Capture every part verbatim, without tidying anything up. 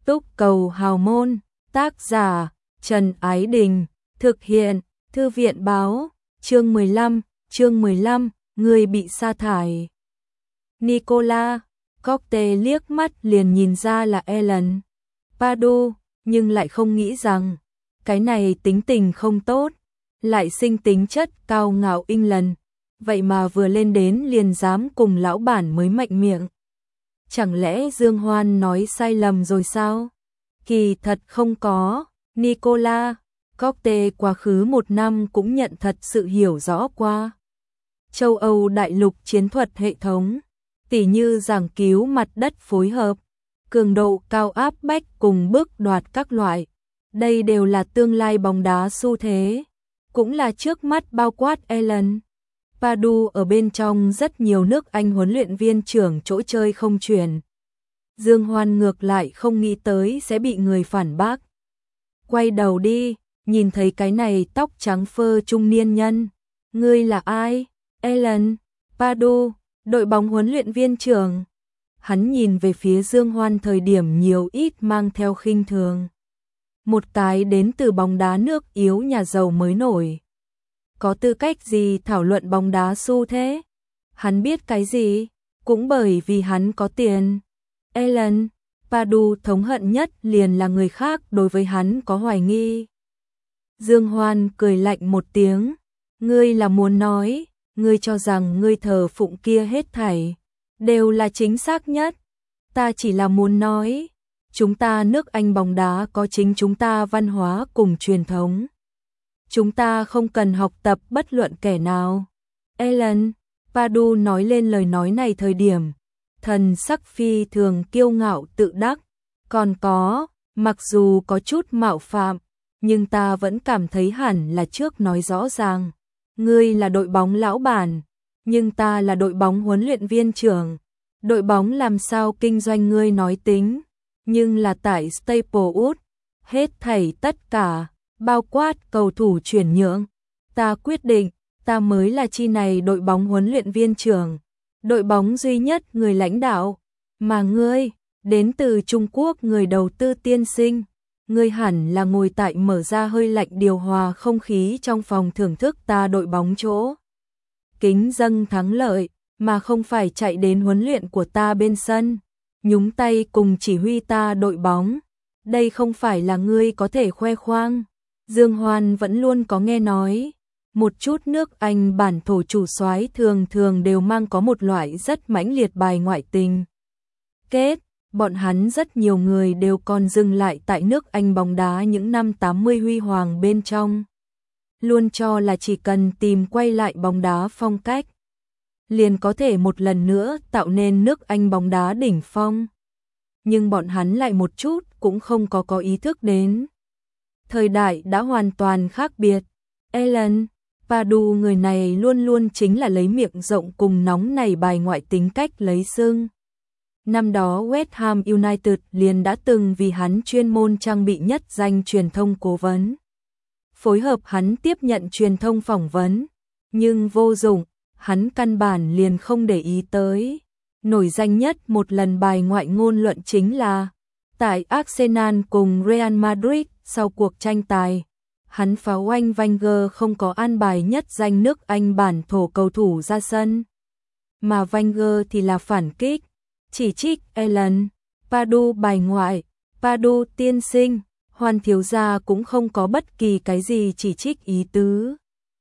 Túc Cầu Hào Môn, tác giả Trần Ái Đình, thực hiện Thư viện Báo, chương mười lăm, chương mười lăm, người bị sa thải. Nicola Cocte liếc mắt liền nhìn ra là Ellen Padu, nhưng lại không nghĩ rằng cái này tính tình không tốt, lại sinh tính chất cao ngạo inh lần, vậy mà vừa lên đến liền dám cùng lão bản mới mạnh miệng. Chẳng lẽ Dương Hoan nói sai lầm rồi sao? Kỳ thật không có, Nicola Cocte quá khứ một năm cũng nhận thật sự hiểu rõ qua châu Âu đại lục chiến thuật hệ thống, tỉ như giảng cứu mặt đất phối hợp, cường độ cao áp bách cùng bước đoạt các loại. Đây đều là tương lai bóng đá xu thế, cũng là trước mắt bao quát Ellen Padu ở bên trong rất nhiều nước Anh huấn luyện viên trưởng chỗ chơi không chuyển. Dương Hoan ngược lại không nghĩ tới sẽ bị người phản bác. Quay đầu đi, nhìn thấy cái này tóc trắng phơ trung niên nhân. Ngươi là ai? Ellen Padu, đội bóng huấn luyện viên trưởng. Hắn nhìn về phía Dương Hoan thời điểm nhiều ít mang theo khinh thường. Một cái đến từ bóng đá nước yếu nhà giàu mới nổi. Có tư cách gì thảo luận bóng đá xu thế? Hắn biết cái gì? Cũng bởi vì hắn có tiền. Ellen Padu thống hận nhất liền là người khác đối với hắn có hoài nghi. Dương Hoan cười lạnh một tiếng. Ngươi là muốn nói, ngươi cho rằng ngươi thờ phụng kia hết thảy đều là chính xác nhất. Ta chỉ là muốn nói, chúng ta nước Anh bóng đá có chính chúng ta văn hóa cùng truyền thống. Chúng ta không cần học tập bất luận kẻ nào. Ellen Padu nói lên lời nói này thời điểm, thần sắc phi thường kiêu ngạo tự đắc. Còn có, mặc dù có chút mạo phạm, nhưng ta vẫn cảm thấy hẳn là trước nói rõ ràng. Ngươi là đội bóng lão bản, nhưng ta là đội bóng huấn luyện viên trưởng. Đội bóng làm sao kinh doanh ngươi nói tính, nhưng là tại Staplewood, hết thảy tất cả, bao quát cầu thủ chuyển nhượng. Ta quyết định, ta mới là chi này đội bóng huấn luyện viên trưởng, đội bóng duy nhất người lãnh đạo, mà ngươi, đến từ Trung Quốc người đầu tư tiên sinh. Ngươi hẳn là ngồi tại mở ra hơi lạnh điều hòa không khí trong phòng thưởng thức ta đội bóng chỗ kính dâng thắng lợi, mà không phải chạy đến huấn luyện của ta bên sân, nhúng tay cùng chỉ huy ta đội bóng. Đây không phải là ngươi có thể khoe khoang. Dương Hoan vẫn luôn có nghe nói, một chút nước Anh bản thổ chủ soái thường thường đều mang có một loại rất mãnh liệt bài ngoại tình kết. Bọn hắn rất nhiều người đều còn dừng lại tại nước Anh bóng đá những năm tám mươi huy hoàng bên trong. Luôn cho là chỉ cần tìm quay lại bóng đá phong cách, liền có thể một lần nữa tạo nên nước Anh bóng đá đỉnh phong. Nhưng bọn hắn lại một chút cũng không có có ý thức đến. Thời đại đã hoàn toàn khác biệt. Ellen Padu người này luôn luôn chính là lấy miệng rộng cùng nóng nảy bài ngoại tính cách lấy xưng. Năm đó West Ham United liền đã từng vì hắn chuyên môn trang bị nhất danh truyền thông cố vấn, phối hợp hắn tiếp nhận truyền thông phỏng vấn, nhưng vô dụng, hắn căn bản liền không để ý tới. Nổi danh nhất một lần bài ngoại ngôn luận chính là tại Arsenal cùng Real Madrid sau cuộc tranh tài, hắn pháo oanh Wenger không có an bài nhất danh nước Anh bản thổ cầu thủ ra sân, mà Wenger thì là phản kích, chỉ trích Ellen Padu bài ngoại. Padu tiên sinh, Hoan thiếu gia cũng không có bất kỳ cái gì chỉ trích ý tứ.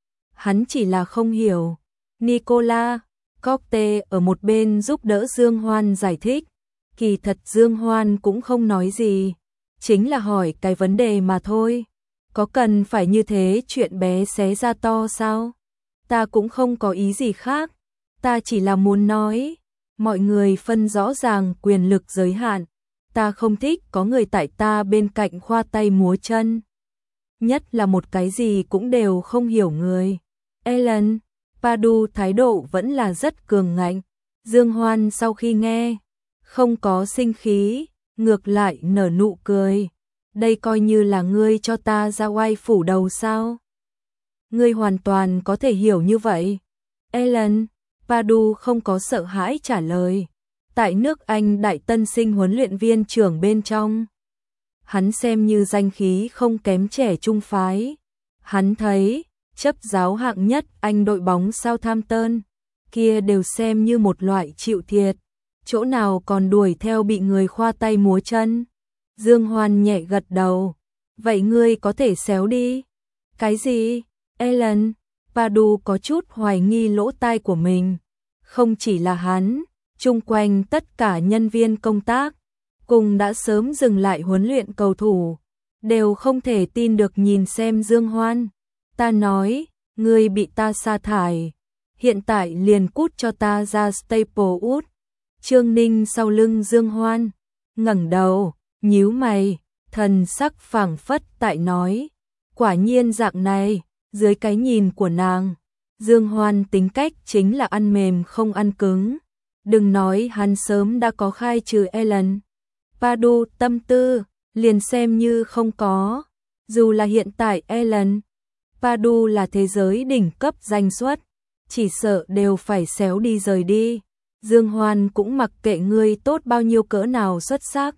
Hắn chỉ là không hiểu. Nicola Cocte ở một bên giúp đỡ Dương Hoan giải thích. Kỳ thật Dương Hoan cũng không nói gì, chính là hỏi cái vấn đề mà thôi. Có cần phải như thế chuyện bé xé ra to sao? Ta cũng không có ý gì khác. Ta chỉ là muốn nói, mọi người phân rõ ràng quyền lực giới hạn. Ta không thích có người tại ta bên cạnh khoa tay múa chân. Nhất là một cái gì cũng đều không hiểu người. Ellen Padu thái độ vẫn là rất cường ngạnh. Dương Hoan sau khi nghe, không có sinh khí, ngược lại nở nụ cười. Đây coi như là ngươi cho ta ra oai phủ đầu sao? Ngươi hoàn toàn có thể hiểu như vậy. Ellen Padu không có sợ hãi trả lời. Tại nước Anh đại tân sinh huấn luyện viên trưởng bên trong, hắn xem như danh khí không kém trẻ trung phái. Hắn thấy, chấp giáo hạng nhất Anh đội bóng Southampton, kia đều xem như một loại chịu thiệt, chỗ nào còn đuổi theo bị người khoa tay múa chân. Dương Hoan nhẹ gật đầu, vậy ngươi có thể xéo đi. Cái gì? Alan, Padu có chút hoài nghi lỗ tai của mình. Không chỉ là hắn, chung quanh tất cả nhân viên công tác, cùng đã sớm dừng lại huấn luyện cầu thủ, đều không thể tin được nhìn xem Dương Hoan. Ta nói, ngươi bị ta sa thải, hiện tại liền cút cho ta ra Staplewood. Trương Ninh sau lưng Dương Hoan, ngẩng đầu, nhíu mày, thần sắc phảng phất tại nói, quả nhiên dạng này, dưới cái nhìn của nàng, Dương Hoan tính cách chính là ăn mềm không ăn cứng. Đừng nói hắn sớm đã có khai trừ Alan Padu tâm tư, liền xem như không có. Dù là hiện tại Alan Padu là thế giới đỉnh cấp danh xuất, chỉ sợ đều phải xéo đi rời đi. Dương Hoan cũng mặc kệ ngươi tốt bao nhiêu cỡ nào xuất sắc.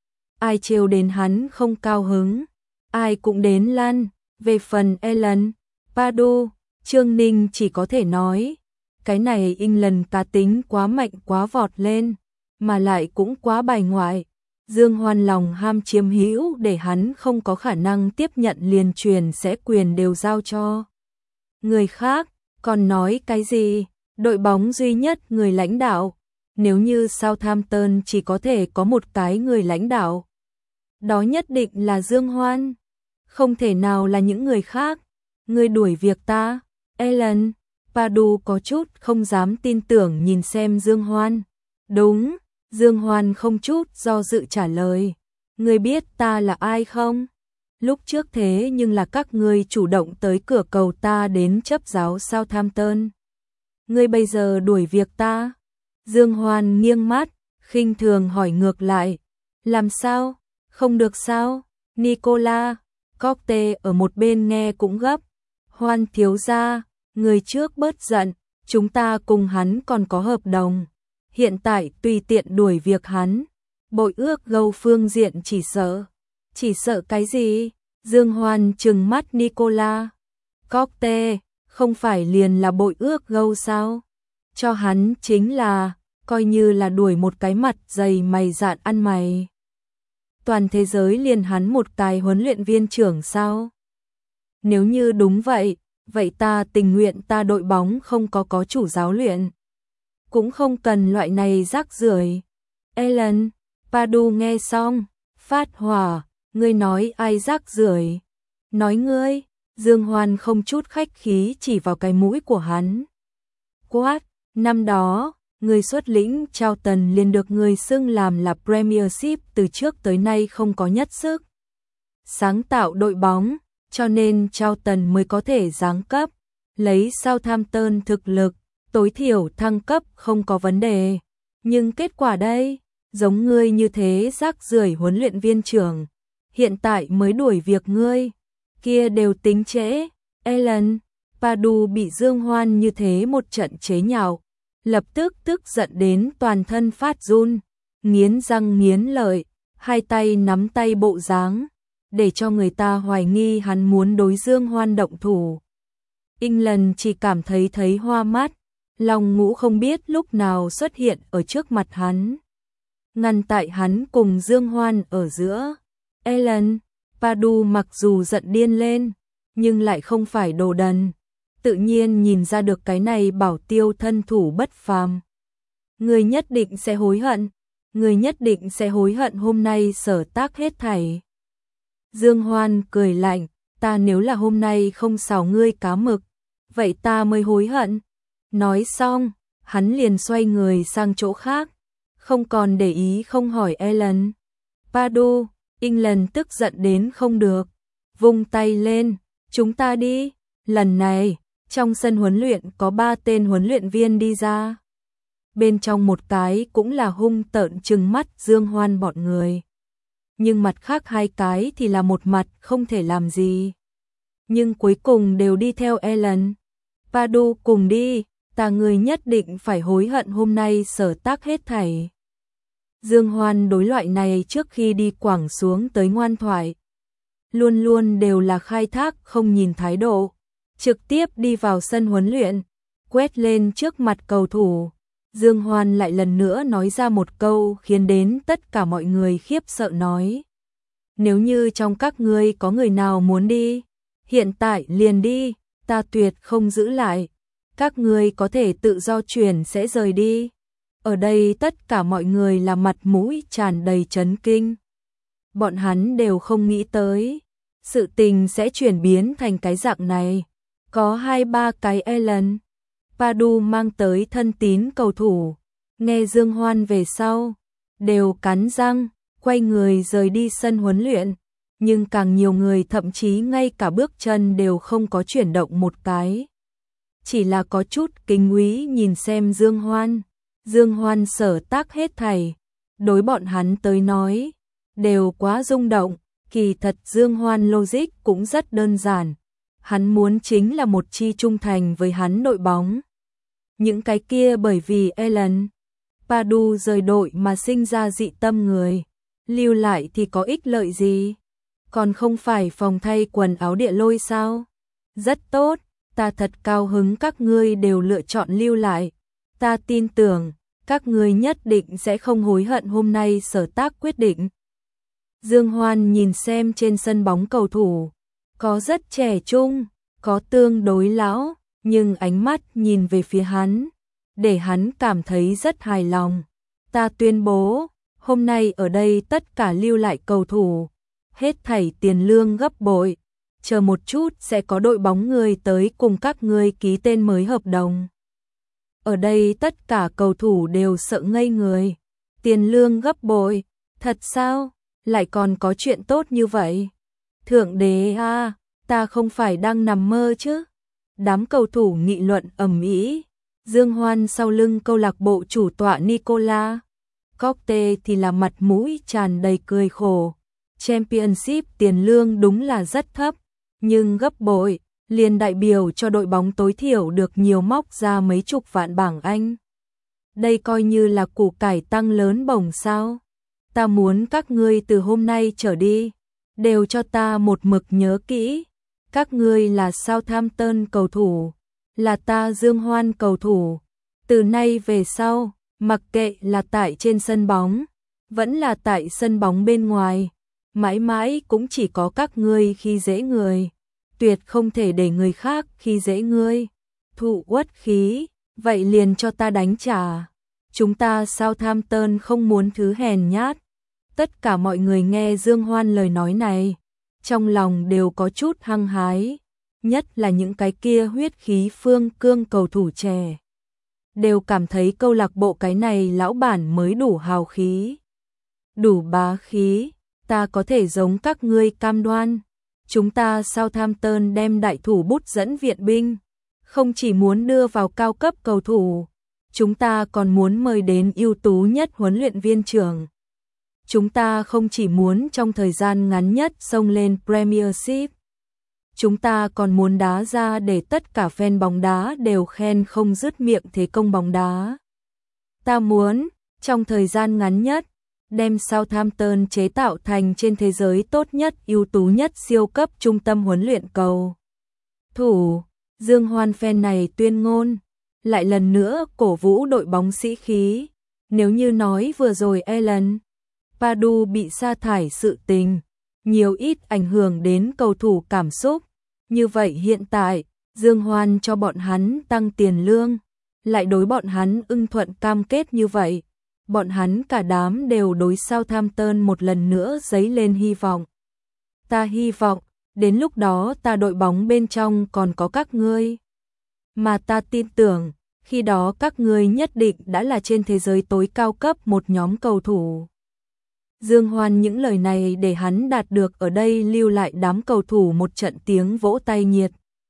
Ai trêu đến hắn không cao hứng, ai cũng đến lăn. Về phần Alan Padu, Trương Ninh chỉ có thể nói, cái này England cá tính quá mạnh quá vọt lên, mà lại cũng quá bài ngoại. Dương Hoan lòng ham chiếm hữu để hắn không có khả năng tiếp nhận liền truyền sẽ quyền đều giao cho người khác, còn nói cái gì, đội bóng duy nhất người lãnh đạo, nếu như Southampton chỉ có thể có một cái người lãnh đạo, đó nhất định là Dương Hoan, không thể nào là những người khác. Ngươi đuổi việc ta, Alan Padu có chút không dám tin tưởng nhìn xem Dương Hoan. Đúng, Dương Hoan không chút do dự trả lời. Ngươi biết ta là ai không? Lúc trước thế nhưng là các ngươi chủ động tới cửa cầu ta đến chấp giáo Southampton. Ngươi bây giờ đuổi việc ta? Dương Hoan nghiêng mắt, khinh thường hỏi ngược lại. Làm sao? Không được sao? Nicola, Cockte ở một bên nghe cũng gấp. Hoan thiếu gia, người trước bớt giận, chúng ta cùng hắn còn có hợp đồng. Hiện tại tùy tiện đuổi việc hắn, bội ước gâu phương diện chỉ sợ. Chỉ sợ cái gì? Dương Hoan trừng mắt Nicola. Cockte, không phải liền là bội ước gâu sao? Cho hắn chính là, coi như là đuổi một cái mặt dày mày dạn ăn mày. Toàn thế giới liền hắn một cái huấn luyện viên trưởng sao? Nếu như đúng vậy, vậy ta tình nguyện ta đội bóng không có có chủ giáo luyện. Cũng không cần loại này rác rưởi. Alan Padu nghe xong, phát hỏa, ngươi nói ai rác rưởi? Nói ngươi. Dương Hoan không chút khách khí chỉ vào cái mũi của hắn. Quát, năm đó, người xuất lĩnh Charlton liền được người xưng làm là Premiership từ trước tới nay không có nhất sức sáng tạo đội bóng, cho nên Charlton mới có thể giáng cấp, lấy Southampton thực lực, tối thiểu thăng cấp không có vấn đề. Nhưng kết quả đây, giống ngươi như thế rác rưởi huấn luyện viên trưởng, hiện tại mới đuổi việc ngươi, kia đều tính trễ. Alan Padu bị Dương Hoan như thế một trận chế nhạo, lập tức tức giận đến toàn thân phát run, nghiến răng nghiến lợi, hai tay nắm tay bộ dáng, để cho người ta hoài nghi hắn muốn đối Dương Hoan động thủ. England chỉ cảm thấy thấy hoa mắt, lòng ngũ không biết lúc nào xuất hiện ở trước mặt hắn, ngăn tại hắn cùng Dương Hoan ở giữa. Alan Padu mặc dù giận điên lên, nhưng lại không phải đồ đần, tự nhiên nhìn ra được cái này bảo tiêu thân thủ bất phàm. Người nhất định sẽ hối hận, người nhất định sẽ hối hận hôm nay sở tác hết thảy. Dương Hoan cười lạnh, ta nếu là hôm nay không xào ngươi cá mực, vậy ta mới hối hận. Nói xong, hắn liền xoay người sang chỗ khác, không còn để ý không hỏi Alan Padu. England tức giận đến không được, vung tay lên, chúng ta đi. Lần này, trong sân huấn luyện có ba tên huấn luyện viên đi ra. Bên trong một cái cũng là hung tợn trừng mắt Dương Hoan bọn người. Nhưng mặt khác hai cái thì là một mặt không thể làm gì. Nhưng cuối cùng đều đi theo Alan Padu cùng đi, ta người nhất định phải hối hận hôm nay sở tác hết thảy. Dương Hoan đối loại này trước khi đi quẳng xuống tới ngoan thoại. Luôn luôn đều là khai thác không nhìn thái độ. Trực tiếp đi vào sân huấn luyện, quét lên trước mặt cầu thủ. Dương Hoan lại lần nữa nói ra một câu khiến đến tất cả mọi người khiếp sợ nói. Nếu như trong các ngươi có người nào muốn đi, hiện tại liền đi, ta tuyệt không giữ lại. Các ngươi có thể tự do chuyển sẽ rời đi. Ở đây tất cả mọi người là mặt mũi tràn đầy chấn kinh. Bọn hắn đều không nghĩ tới, sự tình sẽ chuyển biến thành cái dạng này. Có hai ba cái Ellen Padu mang tới thân tín cầu thủ, nghe Dương Hoan về sau, đều cắn răng, quay người rời đi sân huấn luyện, nhưng càng nhiều người thậm chí ngay cả bước chân đều không có chuyển động một cái. Chỉ là có chút kính quý nhìn xem Dương Hoan, Dương Hoan sở tác hết thảy, đối bọn hắn tới nói, đều quá rung động, kỳ thật Dương Hoan logic cũng rất đơn giản. Hắn muốn chính là một chi trung thành với hắn đội bóng. Những cái kia bởi vì Ellen Padu rời đội mà sinh ra dị tâm người, lưu lại thì có ích lợi gì? Còn không phải phòng thay quần áo Địa Lôi sao? Rất tốt, ta thật cao hứng các ngươi đều lựa chọn lưu lại. Ta tin tưởng, các ngươi nhất định sẽ không hối hận hôm nay sở tác quyết định. Dương Hoan nhìn xem trên sân bóng cầu thủ, có rất trẻ trung, có tương đối lão, nhưng ánh mắt nhìn về phía hắn, để hắn cảm thấy rất hài lòng. Ta tuyên bố, hôm nay ở đây tất cả lưu lại cầu thủ, hết thảy tiền lương gấp bội, chờ một chút sẽ có đội bóng người tới cùng các ngươi ký tên mới hợp đồng. Ở đây tất cả cầu thủ đều sợ ngây người, tiền lương gấp bội, thật sao, lại còn có chuyện tốt như vậy? Thượng đế a, ta không phải đang nằm mơ chứ? Đám cầu thủ nghị luận ầm ĩ. Dương Hoan sau lưng câu lạc bộ chủ tọa Nicola Cocte thì là mặt mũi tràn đầy cười khổ. Championship tiền lương đúng là rất thấp, nhưng gấp bội, liền đại biểu cho đội bóng tối thiểu được nhiều móc ra mấy chục vạn bảng Anh. Đây coi như là củ cải tăng lớn bổng sao? Ta muốn các ngươi từ hôm nay trở đi, đều cho ta một mực nhớ kỹ. Các ngươi là Southampton cầu thủ, là ta Dương Hoan cầu thủ. Từ nay về sau, mặc kệ là tại trên sân bóng, vẫn là tại sân bóng bên ngoài, mãi mãi cũng chỉ có các ngươi khi dễ người. Tuyệt không thể để người khác khi dễ ngươi. Thụ uất khí, vậy liền cho ta đánh trả. Chúng ta Southampton không muốn thứ hèn nhát. Tất cả mọi người nghe Dương Hoan lời nói này, trong lòng đều có chút hăng hái, nhất là những cái kia huyết khí phương cương cầu thủ trẻ. Đều cảm thấy câu lạc bộ cái này lão bản mới đủ hào khí, đủ bá khí, ta có thể giống các ngươi cam đoan. Chúng ta Southampton đem đại thủ bút dẫn viện binh, không chỉ muốn đưa vào cao cấp cầu thủ, chúng ta còn muốn mời đến ưu tú nhất huấn luyện viên trưởng. Chúng ta không chỉ muốn trong thời gian ngắn nhất xông lên Premiership, chúng ta còn muốn đá ra để tất cả fan bóng đá đều khen không dứt miệng thế công bóng đá. Ta muốn, trong thời gian ngắn nhất, đem Southampton chế tạo thành trên thế giới tốt nhất, ưu tú nhất siêu cấp trung tâm huấn luyện cầu thủ. Dương Hoan fan này tuyên ngôn, lại lần nữa cổ vũ đội bóng sĩ khí. Nếu như nói vừa rồi Ellen Padu bị sa thải sự tình, nhiều ít ảnh hưởng đến cầu thủ cảm xúc, như vậy hiện tại, Dương Hoan cho bọn hắn tăng tiền lương, lại đối bọn hắn ưng thuận cam kết như vậy. Bọn hắn cả đám đều đối Southampton một lần nữa dấy lên hy vọng. Ta hy vọng, đến lúc đó ta đội bóng bên trong còn có các ngươi. Mà ta tin tưởng, khi đó các ngươi nhất định đã là trên thế giới tối cao cấp một nhóm cầu thủ. Dương Hoan những lời này để hắn đạt được ở đây lưu lại đám cầu thủ một trận tiếng vỗ tay nhiệt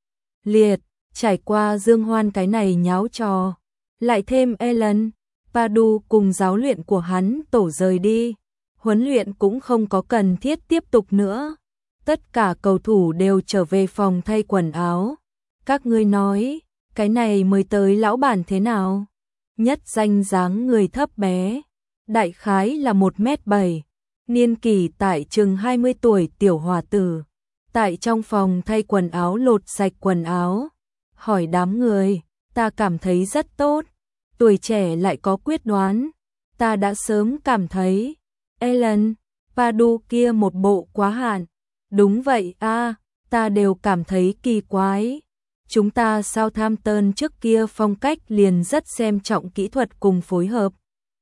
liệt. Trải qua Dương Hoan cái này nháo trò, lại thêm Ellen Padu cùng giáo luyện của hắn tổ rời đi, huấn luyện cũng không có cần thiết tiếp tục nữa. Tất cả cầu thủ đều trở về phòng thay quần áo. Các ngươi nói, cái này mới tới lão bản thế nào? Nhất danh dáng người thấp bé, đại khái là một mét bảy, niên kỷ tại chừng hai mươi tuổi tiểu hòa tử, tại trong phòng thay quần áo lột sạch quần áo, hỏi đám người, ta cảm thấy rất tốt, tuổi trẻ lại có quyết đoán, ta đã sớm cảm thấy, Ellen, Padu kia một bộ quá hạn, đúng vậy a, ta đều cảm thấy kỳ quái. Chúng ta Southampton trước kia phong cách liền rất xem trọng kỹ thuật cùng phối hợp.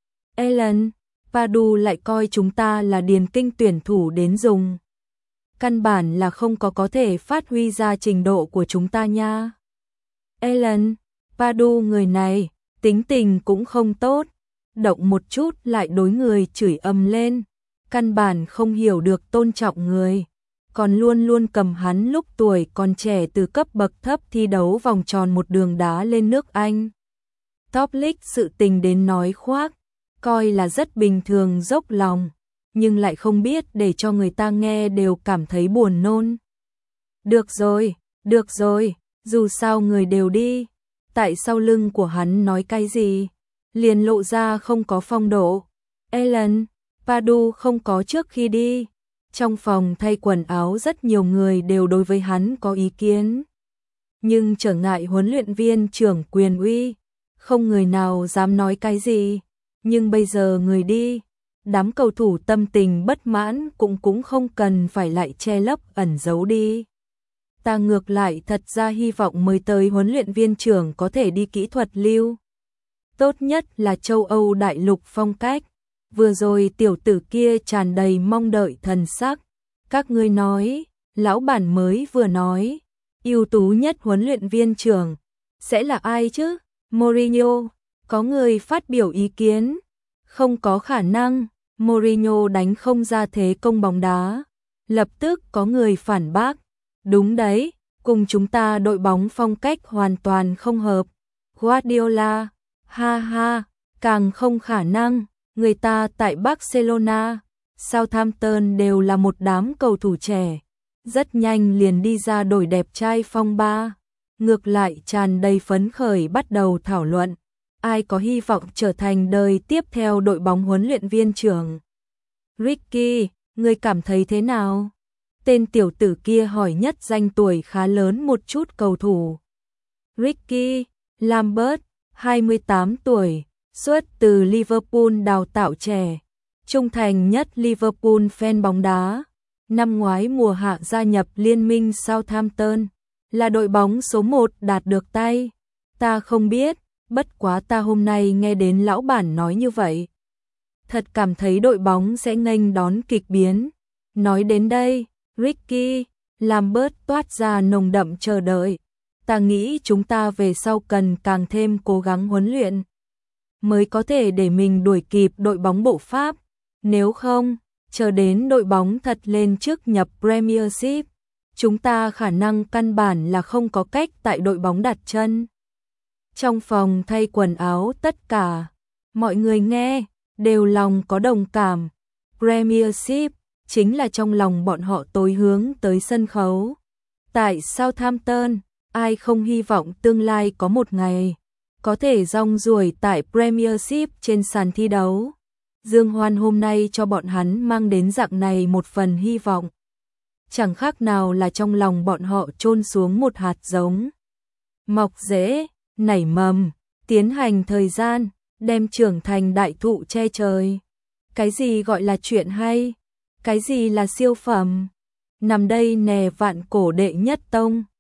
Ellen, Padu lại coi chúng ta là điền kinh tuyển thủ đến dùng. Căn bản là không có có thể phát huy ra trình độ của chúng ta nha. Ellen, Padu người này, tính tình cũng không tốt, động một chút lại đối người chửi ầm lên, căn bản không hiểu được tôn trọng người, còn luôn luôn cầm hắn lúc tuổi còn trẻ từ cấp bậc thấp thi đấu vòng tròn một đường đá lên nước Anh. Top League sự tình đến nói khoác, coi là rất bình thường dốc lòng, nhưng lại không biết để cho người ta nghe đều cảm thấy buồn nôn. Được rồi, được rồi, dù sao người đều đi, tại sau lưng của hắn nói cái gì, liền lộ ra không có phong độ. Ellen, Padu không có trước khi đi. Trong phòng thay quần áo rất nhiều người đều đối với hắn có ý kiến. Nhưng trở ngại huấn luyện viên trưởng quyền uy, không người nào dám nói cái gì. Nhưng bây giờ người đi, đám cầu thủ tâm tình bất mãn cũng cũng không cần phải lại che lấp ẩn giấu đi. Ta ngược lại thật ra hy vọng mới tới huấn luyện viên trưởng có thể đi kỹ thuật lưu. Tốt nhất là châu Âu đại lục phong cách. Vừa rồi tiểu tử kia tràn đầy mong đợi thần sắc. Các ngươi nói, lão bản mới vừa nói, ưu tú nhất huấn luyện viên trưởng sẽ là ai chứ? Mourinho. Có người phát biểu ý kiến, không có khả năng, Mourinho đánh không ra thế công bóng đá. Lập tức có người phản bác, đúng đấy, cùng chúng ta đội bóng phong cách hoàn toàn không hợp. Guardiola, ha ha, càng không khả năng, người ta tại Barcelona, Southampton đều là một đám cầu thủ trẻ, rất nhanh liền đi ra đổi đẹp trai phong ba. Ngược lại tràn đầy phấn khởi bắt đầu thảo luận, ai có hy vọng trở thành đời tiếp theo đội bóng huấn luyện viên trưởng. Ricky, ngươi cảm thấy thế nào? Tên tiểu tử kia hỏi nhất danh tuổi khá lớn một chút cầu thủ. Ricky Lambert, hai mươi tám tuổi, xuất từ Liverpool đào tạo trẻ, trung thành nhất Liverpool fan bóng đá. Năm ngoái mùa hạ gia nhập liên minh Southampton, là đội bóng số một đạt được tay. Ta không biết, bất quá ta hôm nay nghe đến lão bản nói như vậy. Thật cảm thấy đội bóng sẽ nghênh đón kịch biến. Nói đến đây, Ricky Lambert toát ra nồng đậm chờ đợi. Ta nghĩ chúng ta về sau cần càng thêm cố gắng huấn luyện, mới có thể để mình đuổi kịp đội bóng bộ Pháp. Nếu không, chờ đến đội bóng thật lên trước nhập Premiership, chúng ta khả năng căn bản là không có cách tại đội bóng đặt chân. Trong phòng thay quần áo tất cả, mọi người nghe, đều lòng có đồng cảm. Premiership chính là trong lòng bọn họ tối hướng tới sân khấu. Tại Southampton, ai không hy vọng tương lai có một ngày có thể rong ruổi tại Premiership trên sàn thi đấu. Dương Hoan hôm nay cho bọn hắn mang đến dạng này một phần hy vọng. Chẳng khác nào là trong lòng bọn họ chôn xuống một hạt giống. Mọc rễ, nảy mầm, tiến hành thời gian, đem trưởng thành đại thụ che trời. Cái gì gọi là chuyện hay? Cái gì là siêu phẩm? Nằm đây nè vạn cổ đệ nhất tông.